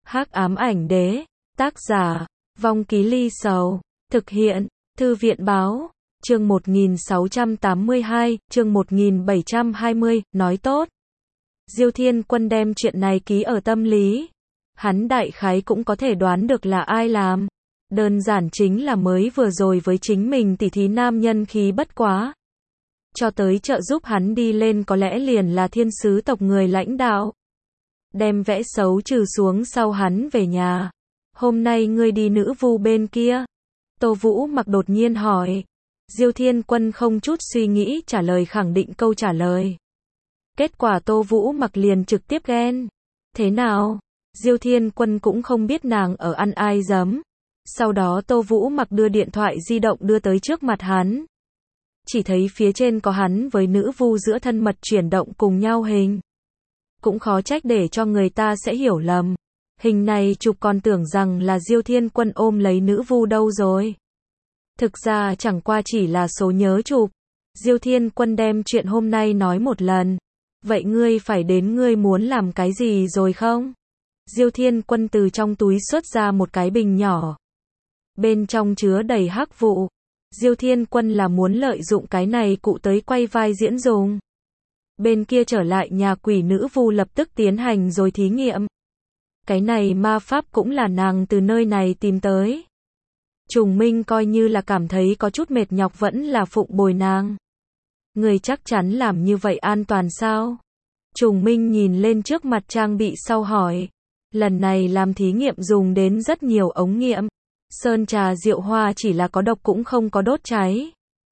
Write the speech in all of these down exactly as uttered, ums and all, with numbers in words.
Hắc ám ảnh đế, tác giả, Vong Ký Ly Sầu, thực hiện, Thư viện báo, chương một nghìn sáu trăm tám mươi hai, chương một nghìn bảy trăm hai mươi, nói tốt. Diêu Thiên Quân đem chuyện này ký ở tâm lý. Hắn đại khái cũng có thể đoán được là ai làm. Đơn giản chính là mới vừa rồi với chính mình tỉ thí nam nhân khí bất quá. Cho tới trợ giúp hắn đi lên có lẽ liền là thiên sứ tộc người lãnh đạo. Đem vẽ xấu trừ xuống sau hắn về nhà. Hôm nay ngươi đi nữ vu bên kia. Tô Vũ Mặc đột nhiên hỏi. Diêu Thiên Quân không chút suy nghĩ trả lời khẳng định câu trả lời. Kết quả Tô Vũ Mặc liền trực tiếp ghen. Thế nào? Diêu Thiên Quân cũng không biết nàng ở ăn ai dấm. Sau đó Tô Vũ Mặc đưa điện thoại di động đưa tới trước mặt hắn. Chỉ thấy phía trên có hắn với nữ vu giữa thân mật chuyển động cùng nhau hình. Cũng khó trách để cho người ta sẽ hiểu lầm. Hình này chụp còn tưởng rằng là Diêu Thiên Quân ôm lấy nữ vu đâu rồi. Thực ra chẳng qua chỉ là số nhớ chụp. Diêu Thiên Quân đem chuyện hôm nay nói một lần. Vậy ngươi phải đến ngươi muốn làm cái gì rồi không? Diêu Thiên Quân từ trong túi xuất ra một cái bình nhỏ. Bên trong chứa đầy hắc vụ. Diêu Thiên Quân là muốn lợi dụng cái này cụ tới quay vai diễn dùng. Bên kia trở lại nhà quỷ nữ vu lập tức tiến hành rồi thí nghiệm. Cái này ma pháp cũng là nàng từ nơi này tìm tới. Trùng Minh coi như là cảm thấy có chút mệt nhọc vẫn là phụng bồi nàng. Người chắc chắn làm như vậy an toàn sao? Trùng Minh nhìn lên trước mặt trang bị sau hỏi. Lần này làm thí nghiệm dùng đến rất nhiều ống nghiệm. Sơn trà rượu hoa chỉ là có độc cũng không có đốt cháy.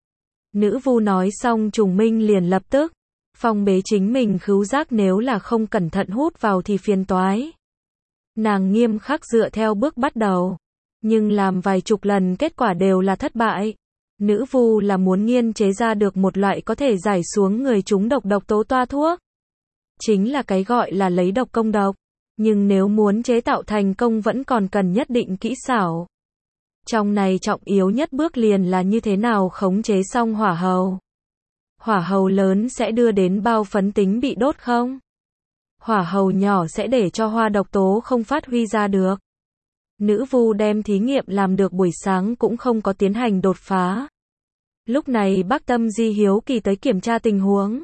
Nữ vu nói xong Trùng Minh liền lập tức phong bế chính mình khứu giác, nếu là không cẩn thận hút vào thì phiền toái. Nàng nghiêm khắc dựa theo bước bắt đầu. Nhưng làm vài chục lần kết quả đều là thất bại. Nữ vu là muốn nghiên chế ra được một loại có thể giải xuống người trúng độc độc tố toa thuốc. Chính là cái gọi là lấy độc công độc. Nhưng nếu muốn chế tạo thành công vẫn còn cần nhất định kỹ xảo. Trong này trọng yếu nhất bước liền là như thế nào khống chế xong hỏa hầu. Hỏa hầu lớn sẽ đưa đến bao phấn tính bị đốt không? Hỏa hầu nhỏ sẽ để cho hoa độc tố không phát huy ra được. Nữ vu đem thí nghiệm làm được buổi sáng cũng không có tiến hành đột phá. Lúc này Bác Tâm Di hiếu kỳ tới kiểm tra tình huống.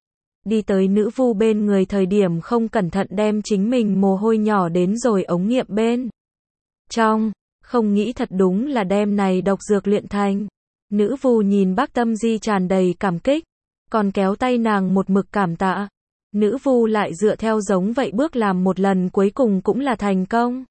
Đi tới nữ vu bên người thời điểm không cẩn thận đem chính mình mồ hôi nhỏ đến rồi ống nghiệm bên trong. Không nghĩ thật đúng là đem này độc dược luyện thành. Nữ vu nhìn Bác Tâm Di tràn đầy cảm kích. Còn kéo tay nàng một mực cảm tạ. Nữ vu lại dựa theo giống vậy bước làm một lần cuối cùng cũng là thành công.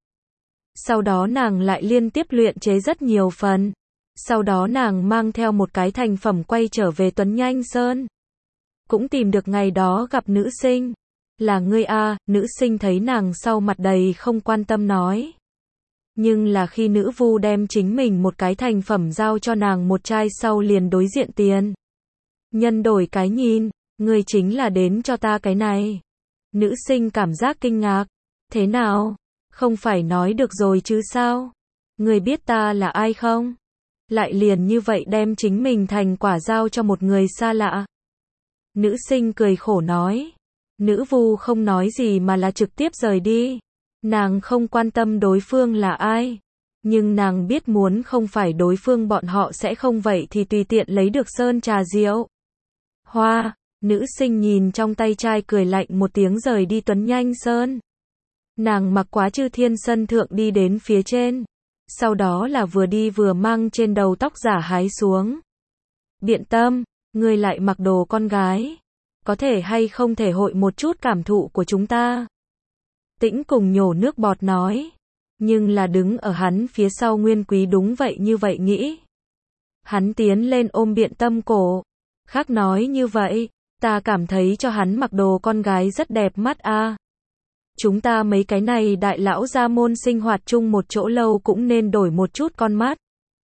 Sau đó nàng lại liên tiếp luyện chế rất nhiều phần. Sau đó nàng mang theo một cái thành phẩm quay trở về Tuấn Nhanh Sơn. Cũng tìm được ngày đó gặp nữ sinh. Là ngươi a? Nữ sinh thấy nàng sau mặt đầy không quan tâm nói. Nhưng là khi nữ vu đem chính mình một cái thành phẩm giao cho nàng một chai sau liền đối diện tiền. Nhân đổi cái nhìn, ngươi chính là đến cho ta cái này. Nữ sinh cảm giác kinh ngạc. Thế nào? Không phải nói được rồi chứ sao? Ngươi biết ta là ai không? Lại liền như vậy đem chính mình thành quả giao cho một người xa lạ. Nữ sinh cười khổ nói. Nữ vu không nói gì mà là trực tiếp rời đi. Nàng không quan tâm đối phương là ai. Nhưng nàng biết muốn không phải đối phương bọn họ sẽ không vậy thì tùy tiện lấy được sơn trà rượu hoa. Nữ sinh nhìn trong tay chai cười lạnh một tiếng rời đi Tuấn Nhanh Sơn. Nàng mặc quá chư thiên sân thượng đi đến phía trên. Sau đó là vừa đi vừa mang trên đầu tóc giả hái xuống. Biện Tâm, ngươi lại mặc đồ con gái. Có thể hay không thể hội một chút cảm thụ của chúng ta? Tĩnh cùng nhổ nước bọt nói. Nhưng là đứng ở hắn phía sau Nguyên Quý đúng vậy như vậy nghĩ. Hắn tiến lên ôm Biện Tâm cổ. Khác nói như vậy, ta cảm thấy cho hắn mặc đồ con gái rất đẹp mắt a. Chúng ta mấy cái này đại lão gia môn sinh hoạt chung một chỗ lâu cũng nên đổi một chút con mắt.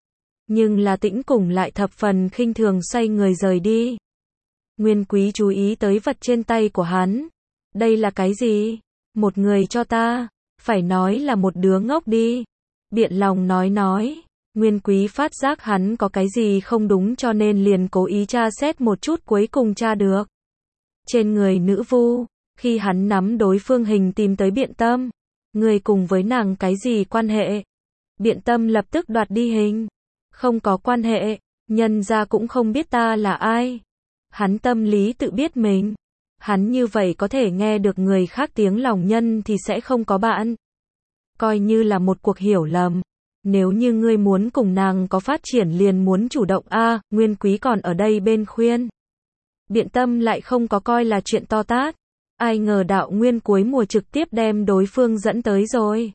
Nhưng là Tĩnh cùng lại thập phần khinh thường xoay người rời đi. Nguyên Quý chú ý tới vật trên tay của hắn. Đây là cái gì? Một người cho ta. Phải nói là một đứa ngốc đi. Biện lòng nói nói. Nguyên Quý phát giác hắn có cái gì không đúng cho nên liền cố ý tra xét một chút cuối cùng tra được. Trên người nữ vu, khi hắn nắm đối phương hình tìm tới Biện Tâm. Ngươi cùng với nàng cái gì quan hệ? Biện Tâm lập tức đoạt đi hình. Không có quan hệ, nhân gia cũng không biết ta là ai. Hắn tâm lý tự biết mình. Hắn như vậy có thể nghe được người khác tiếng lòng nhân thì sẽ không có bạn. Coi như là một cuộc hiểu lầm. Nếu như ngươi muốn cùng nàng có phát triển liền muốn chủ động a, à, Nguyên Quý còn ở đây bên khuyên. Biện Tâm lại không có coi là chuyện to tát. Ai ngờ đạo nguyên cuối mùa trực tiếp đem đối phương dẫn tới rồi.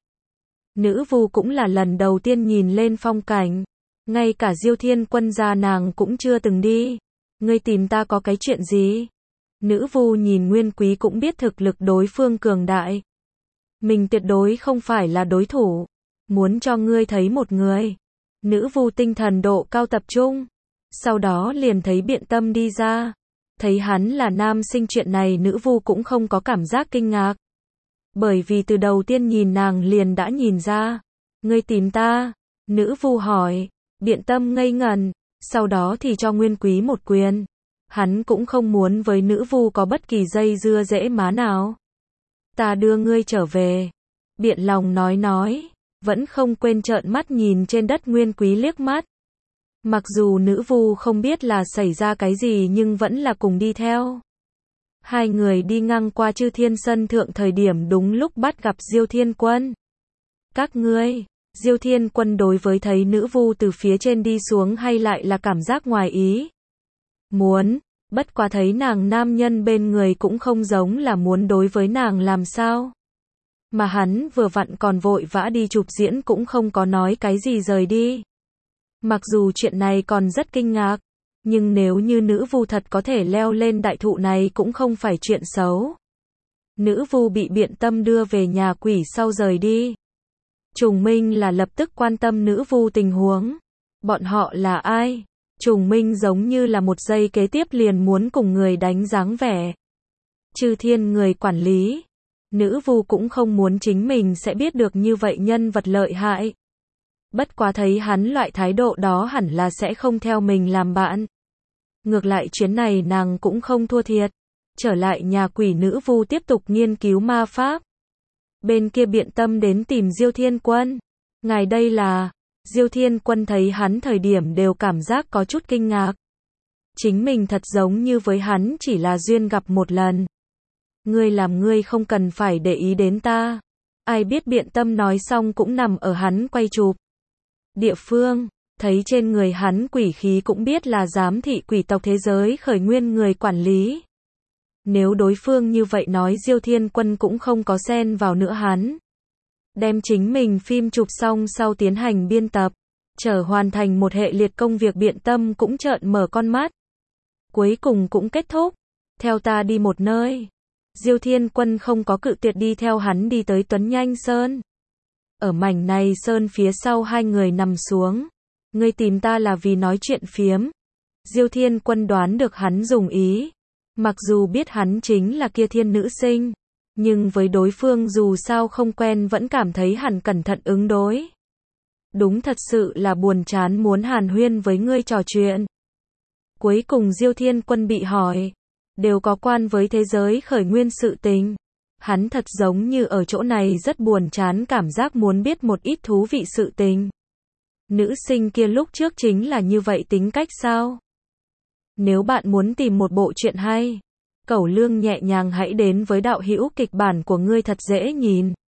Nữ vu cũng là lần đầu tiên nhìn lên phong cảnh. Ngay cả Diêu Thiên Quân gia nàng cũng chưa từng đi. Ngươi tìm ta có cái chuyện gì? Nữ vu nhìn Nguyên Quý cũng biết thực lực đối phương cường đại. Mình tuyệt đối không phải là đối thủ. Muốn cho ngươi thấy một người. Nữ vu tinh thần độ cao tập trung. Sau đó liền thấy Biện Tâm đi ra. Thấy hắn là nam sinh chuyện này nữ vu cũng không có cảm giác kinh ngạc. Bởi vì từ đầu tiên nhìn nàng liền đã nhìn ra. Ngươi tìm ta? Nữ vu hỏi. Biện Tâm ngây ngần. Sau đó thì cho Nguyên Quý một quyền. Hắn cũng không muốn với nữ vu có bất kỳ dây dưa dễ má nào. Ta đưa ngươi trở về. Biện Lòng nói nói. Vẫn không quên trợn mắt nhìn trên đất Nguyên Quý liếc mắt. Mặc dù nữ vu không biết là xảy ra cái gì nhưng vẫn là cùng đi theo. Hai người đi ngang qua Chư Thiên Sân Thượng thời điểm đúng lúc bắt gặp Diêu Thiên Quân. Các ngươi, Diêu Thiên Quân đối với thấy nữ vu từ phía trên đi xuống hay lại là cảm giác ngoài ý. Muốn, bất quá thấy nàng nam nhân bên người cũng không giống là muốn đối với nàng làm sao. Mà hắn vừa vặn còn vội vã đi chụp diễn cũng không có nói cái gì rời đi. Mặc dù chuyện này còn rất kinh ngạc, nhưng nếu như nữ vu thật có thể leo lên đại thụ này cũng không phải chuyện xấu. Nữ vu bị Biện Tâm đưa về nhà quỷ sau rời đi. Trùng Minh là lập tức quan tâm nữ vu tình huống. Bọn họ là ai? Trùng Minh giống như là một giây kế tiếp liền muốn cùng người đánh dáng vẻ. Chư Thiên người quản lý. Nữ vu cũng không muốn chính mình sẽ biết được như vậy nhân vật lợi hại. Bất quá thấy hắn loại thái độ đó hẳn là sẽ không theo mình làm bạn. Ngược lại chuyến này nàng cũng không thua thiệt. Trở lại nhà quỷ nữ vu tiếp tục nghiên cứu ma pháp. Bên kia Biện Tâm đến tìm Diêu Thiên Quân. Ngài đây là... Diêu Thiên Quân thấy hắn thời điểm đều cảm giác có chút kinh ngạc. Chính mình thật giống như với hắn chỉ là duyên gặp một lần. Ngươi làm ngươi không cần phải để ý đến ta. Ai biết Biện Tâm nói xong cũng nằm ở hắn quay chụp. Địa phương, thấy trên người hắn quỷ khí cũng biết là giám thị quỷ tộc thế giới khởi nguyên người quản lý. Nếu đối phương như vậy nói Diêu Thiên Quân cũng không có xen vào nữa hắn. Đem chính mình phim chụp xong sau tiến hành biên tập, chờ hoàn thành một hệ liệt công việc Biện Tâm cũng trợn mở con mắt. Cuối cùng cũng kết thúc, theo ta đi một nơi. Diêu Thiên Quân không có cự tuyệt đi theo hắn đi tới Tuấn Nhanh Sơn. Ở mảnh này sơn phía sau hai người nằm xuống. Ngươi tìm ta là vì nói chuyện phiếm. Diêu Thiên Quân đoán được hắn dùng ý. Mặc dù biết hắn chính là kia thiên nữ sinh. Nhưng với đối phương dù sao không quen vẫn cảm thấy hẳn cẩn thận ứng đối. Đúng thật sự là buồn chán muốn hàn huyên với ngươi trò chuyện. Cuối cùng Diêu Thiên Quân bị hỏi. Đều có quan với thế giới khởi nguyên sự tình. Hắn thật giống như ở chỗ này rất buồn chán cảm giác muốn biết một ít thú vị sự tình. Nữ sinh kia lúc trước chính là như vậy tính cách sao? Nếu bạn muốn tìm một bộ truyện hay, Cẩu Lương nhẹ nhàng hãy đến với đạo hữu kịch bản của ngươi thật dễ nhìn.